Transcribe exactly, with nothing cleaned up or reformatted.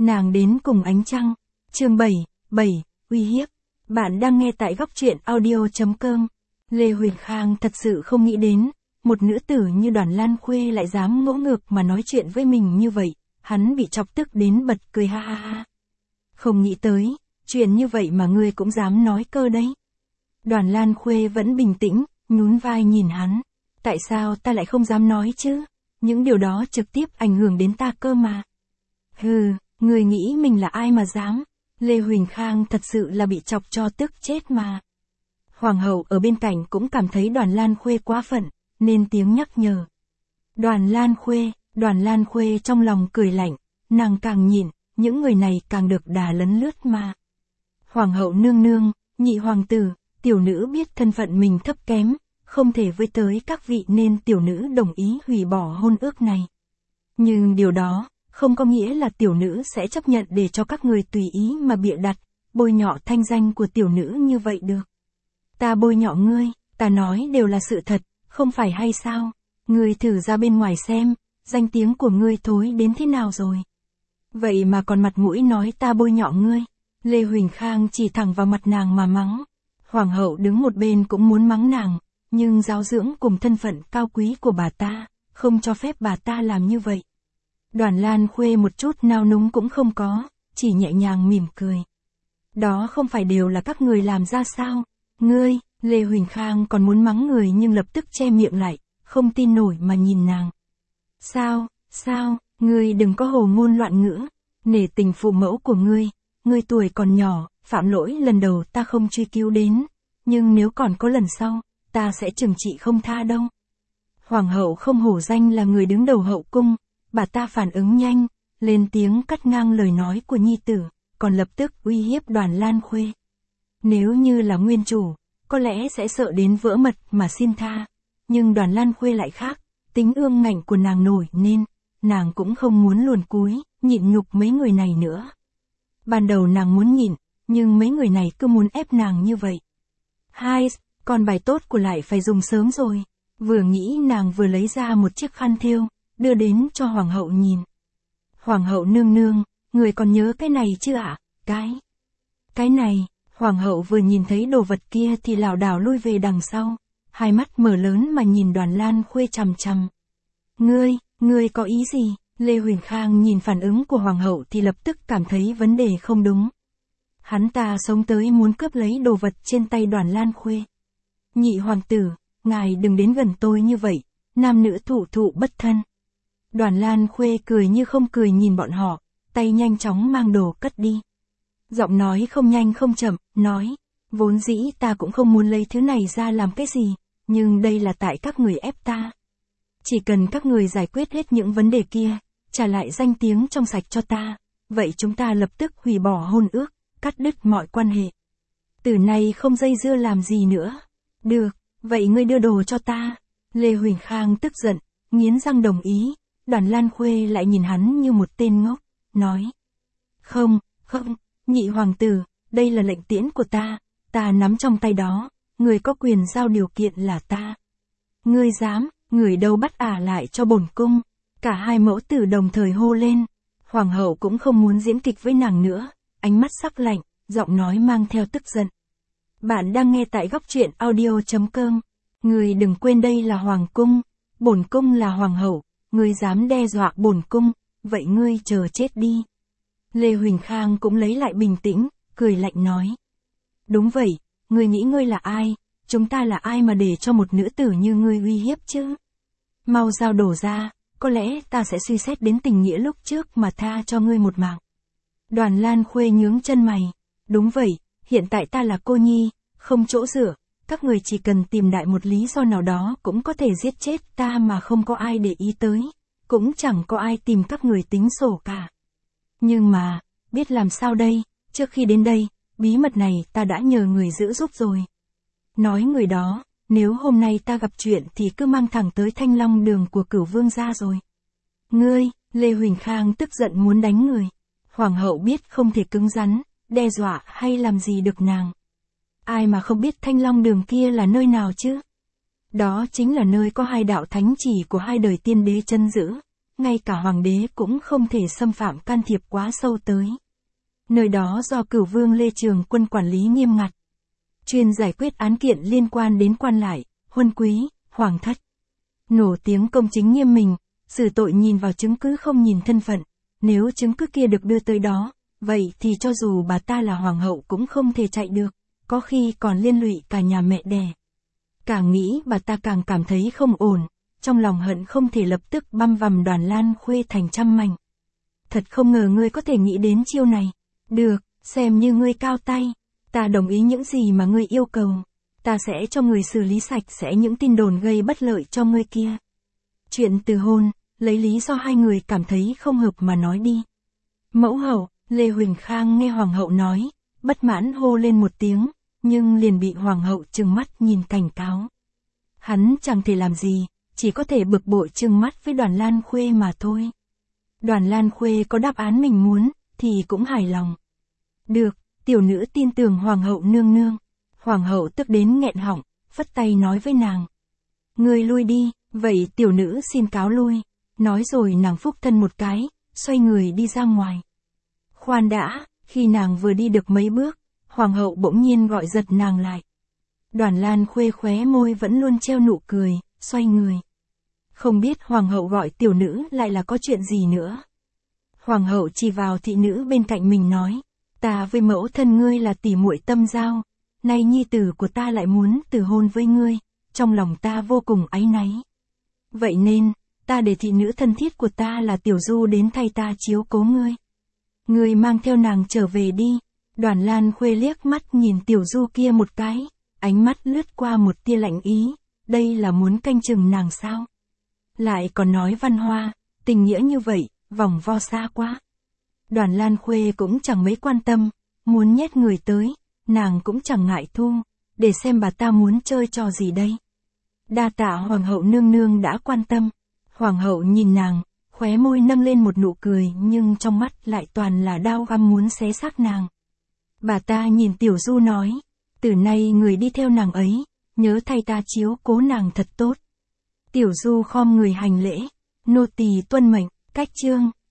Nàng đến cùng ánh trăng. Chương bảy, bảy, uy hiếp. Bạn đang nghe tại góc truyện audio chấm com. Lê Huyền Khang thật sự không nghĩ đến, một nữ tử như Đoàn Lan Khuê lại dám ngỗ ngược mà nói chuyện với mình như vậy, hắn bị chọc tức đến bật cười ha ha ha. Không nghĩ tới, chuyện như vậy mà ngươi cũng dám nói cơ đấy. Đoàn Lan Khuê vẫn bình tĩnh, nhún vai nhìn hắn. Tại sao ta lại không dám nói chứ? Những điều đó trực tiếp ảnh hưởng đến ta cơ mà. Hừ, người nghĩ mình là ai mà dám? Lê Huỳnh Khang thật sự là bị chọc cho tức chết mà. Hoàng hậu ở bên cạnh cũng cảm thấy Đoàn Lan Khuê quá phận, nên tiếng nhắc nhở. Đoàn Lan Khuê, Đoàn Lan Khuê trong lòng cười lạnh, nàng càng nhịn, những người này càng được đà lấn lướt mà. Hoàng hậu nương nương, nhị hoàng tử, tiểu nữ biết thân phận mình thấp kém, không thể với tới các vị nên tiểu nữ đồng ý hủy bỏ hôn ước này. Nhưng điều đó, không có nghĩa là tiểu nữ sẽ chấp nhận để cho các người tùy ý mà bịa đặt, bôi nhọ thanh danh của tiểu nữ như vậy được. Ta bôi nhọ ngươi, ta nói đều là sự thật, không phải hay sao? Ngươi thử ra bên ngoài xem, danh tiếng của ngươi thối đến thế nào rồi. Vậy mà còn mặt mũi nói ta bôi nhọ ngươi. Lê Huỳnh Khang chỉ thẳng vào mặt nàng mà mắng. Hoàng hậu đứng một bên cũng muốn mắng nàng, nhưng giáo dưỡng cùng thân phận cao quý của bà ta, không cho phép bà ta làm như vậy. Đoàn Lan Khuê một chút nao núng cũng không có, chỉ nhẹ nhàng mỉm cười. Đó không phải đều là các người làm ra sao? Ngươi, Lê Huỳnh Khang còn muốn mắng người nhưng lập tức che miệng lại, không tin nổi mà nhìn nàng. Sao, sao, ngươi đừng có hồ ngôn loạn ngữ, nể tình phụ mẫu của ngươi, ngươi tuổi còn nhỏ, phạm lỗi lần đầu ta không truy cứu đến, nhưng nếu còn có lần sau, ta sẽ trừng trị không tha đâu. Hoàng hậu không hổ danh là người đứng đầu hậu cung, bà ta phản ứng nhanh, lên tiếng cắt ngang lời nói của nhi tử, còn lập tức uy hiếp Đoàn Lan Khuê. Nếu như là nguyên chủ, có lẽ sẽ sợ đến vỡ mật mà xin tha, nhưng Đoàn Lan Khuê lại khác, tính ương ngạnh của nàng nổi nên, nàng cũng không muốn luồn cúi, nhịn nhục mấy người này nữa. Ban đầu nàng muốn nhịn, nhưng mấy người này cứ muốn ép nàng như vậy. Hai, còn bài tốt của lại phải dùng sớm rồi. Vừa nghĩ nàng vừa lấy ra một chiếc khăn thêu, đưa đến cho hoàng hậu nhìn. Hoàng hậu nương nương, người còn nhớ cái này chưa ạ? À? Cái, cái này, hoàng hậu vừa nhìn thấy đồ vật kia thì lảo đảo lui về đằng sau, hai mắt mở lớn mà nhìn Đoàn Lan Khuê chằm chằm. Ngươi, ngươi có ý gì? Lê Huỳnh Khang nhìn phản ứng của hoàng hậu thì lập tức cảm thấy vấn đề không đúng. Hắn ta sống tới muốn cướp lấy đồ vật trên tay Đoàn Lan Khuê. Nhị hoàng tử, ngài đừng đến gần tôi như vậy, nam nữ thụ thụ bất thân. Đoàn Lan Khuê cười như không cười nhìn bọn họ, tay nhanh chóng mang đồ cất đi. Giọng nói không nhanh không chậm, nói, vốn dĩ ta cũng không muốn lấy thứ này ra làm cái gì, nhưng đây là tại các người ép ta. Chỉ cần các người giải quyết hết những vấn đề kia, trả lại danh tiếng trong sạch cho ta, vậy chúng ta lập tức hủy bỏ hôn ước, cắt đứt mọi quan hệ. Từ nay không dây dưa làm gì nữa. Được, vậy ngươi đưa đồ cho ta. Lê Huỳnh Khang tức giận, nghiến răng đồng ý. Đoàn Lan Khuê lại nhìn hắn như một tên ngốc, nói. Không, không, nhị hoàng tử, đây là lệnh tiễn của ta, ta nắm trong tay đó, người có quyền giao điều kiện là ta. Ngươi dám, người đâu bắt ả lại cho bổn cung. Cả hai mẫu tử đồng thời hô lên. Hoàng hậu cũng không muốn diễn kịch với nàng nữa, ánh mắt sắc lạnh, giọng nói mang theo tức giận. Bạn đang nghe tại góc truyện audio chấm com. Người đừng quên đây là hoàng cung, bổn cung là hoàng hậu, ngươi dám đe dọa bổn cung, vậy ngươi chờ chết đi. Lê Huỳnh Khang cũng lấy lại bình tĩnh, cười lạnh nói. Đúng vậy, ngươi nghĩ ngươi là ai, chúng ta là ai mà để cho một nữ tử như ngươi uy hiếp chứ? Mau giao đổ ra, có lẽ ta sẽ suy xét đến tình nghĩa lúc trước mà tha cho ngươi một mạng. Đoàn Lan Khuê nhướng chân mày. Đúng vậy, hiện tại ta là cô nhi, không chỗ dựa, các người chỉ cần tìm đại một lý do nào đó cũng có thể giết chết ta mà không có ai để ý tới, cũng chẳng có ai tìm các người tính sổ cả. Nhưng mà, biết làm sao đây, trước khi đến đây, bí mật này ta đã nhờ người giữ giúp rồi. Nói người đó, nếu hôm nay ta gặp chuyện thì cứ mang thẳng tới Thanh Long đường của Cửu Vương gia rồi. Ngươi, Lê Huỳnh Khang tức giận muốn đánh người. Hoàng hậu biết không thể cứng rắn, đe dọa hay làm gì được nàng. Ai mà không biết Thanh Long đường kia là nơi nào chứ? Đó chính là nơi có hai đạo thánh chỉ của hai đời tiên đế chân giữ. ngay cả hoàng đế cũng không thể xâm phạm can thiệp quá sâu tới. Nơi đó do Cửu Vương Lê Trường Quân quản lý nghiêm ngặt, chuyên giải quyết án kiện liên quan đến quan lại, huân quý, hoàng thất. Nổi tiếng công chính nghiêm minh, xử tội nhìn vào chứng cứ không nhìn thân phận, nếu chứng cứ kia được đưa tới đó, vậy thì cho dù bà ta là hoàng hậu cũng không thể chạy được, có khi còn liên lụy cả nhà mẹ đẻ. Càng nghĩ bà ta càng cảm thấy không ổn, trong lòng hận không thể lập tức băm vằm Đoàn Lan Khuê thành trăm mảnh. Thật không ngờ ngươi có thể nghĩ đến chiêu này. Được, xem như ngươi cao tay, ta đồng ý những gì mà ngươi yêu cầu. Ta sẽ cho người xử lý sạch sẽ những tin đồn gây bất lợi cho ngươi kia. Chuyện từ hôn, lấy lý do hai người cảm thấy không hợp mà nói đi. Mẫu hậu, Lê Huỳnh Khang nghe hoàng hậu nói, bất mãn hô lên một tiếng, nhưng liền bị hoàng hậu trừng mắt nhìn cảnh cáo. Hắn chẳng thể làm gì, chỉ có thể bực bội trừng mắt với Đoàn Lan Khuê mà thôi. Đoàn Lan Khuê có đáp án mình muốn, thì cũng hài lòng. Được, tiểu nữ tin tưởng hoàng hậu nương nương. Hoàng hậu tức đến nghẹn họng, phất tay nói với nàng. Ngươi lui đi, vậy tiểu nữ xin cáo lui. Nói rồi nàng phúc thân một cái, xoay người đi ra ngoài. Khoan đã, khi nàng vừa đi được mấy bước, hoàng hậu bỗng nhiên gọi giật nàng lại. Đoàn Lan Khuê khóe môi vẫn luôn treo nụ cười, xoay người. Không biết hoàng hậu gọi tiểu nữ lại là có chuyện gì nữa. Hoàng hậu chỉ vào thị nữ bên cạnh mình nói, ta với mẫu thân ngươi là tỉ muội tâm giao, nay nhi tử của ta lại muốn từ hôn với ngươi, trong lòng ta vô cùng áy náy. Vậy nên, ta để thị nữ thân thiết của ta là Tiểu Du đến thay ta chiếu cố ngươi. Ngươi mang theo nàng trở về đi. Đoàn Lan Khuê liếc mắt nhìn Tiểu Du kia một cái, ánh mắt lướt qua một tia lạnh ý, đây là muốn canh chừng nàng sao? Lại còn nói văn hoa, tình nghĩa như vậy, vòng vo xa quá. Đoàn Lan Khuê cũng chẳng mấy quan tâm, muốn nhét người tới, nàng cũng chẳng ngại thu, để xem bà ta muốn chơi trò gì đây. Đa tạ hoàng hậu nương nương đã quan tâm. Hoàng hậu nhìn nàng, khóe môi nâng lên một nụ cười nhưng trong mắt lại toàn là đao găm muốn xé xác nàng. Bà ta nhìn Tiểu Du nói, từ nay người đi theo nàng ấy, nhớ thay ta chiếu cố nàng thật tốt. Tiểu Du khom người hành lễ, nô tỳ tuân mệnh, cách chương.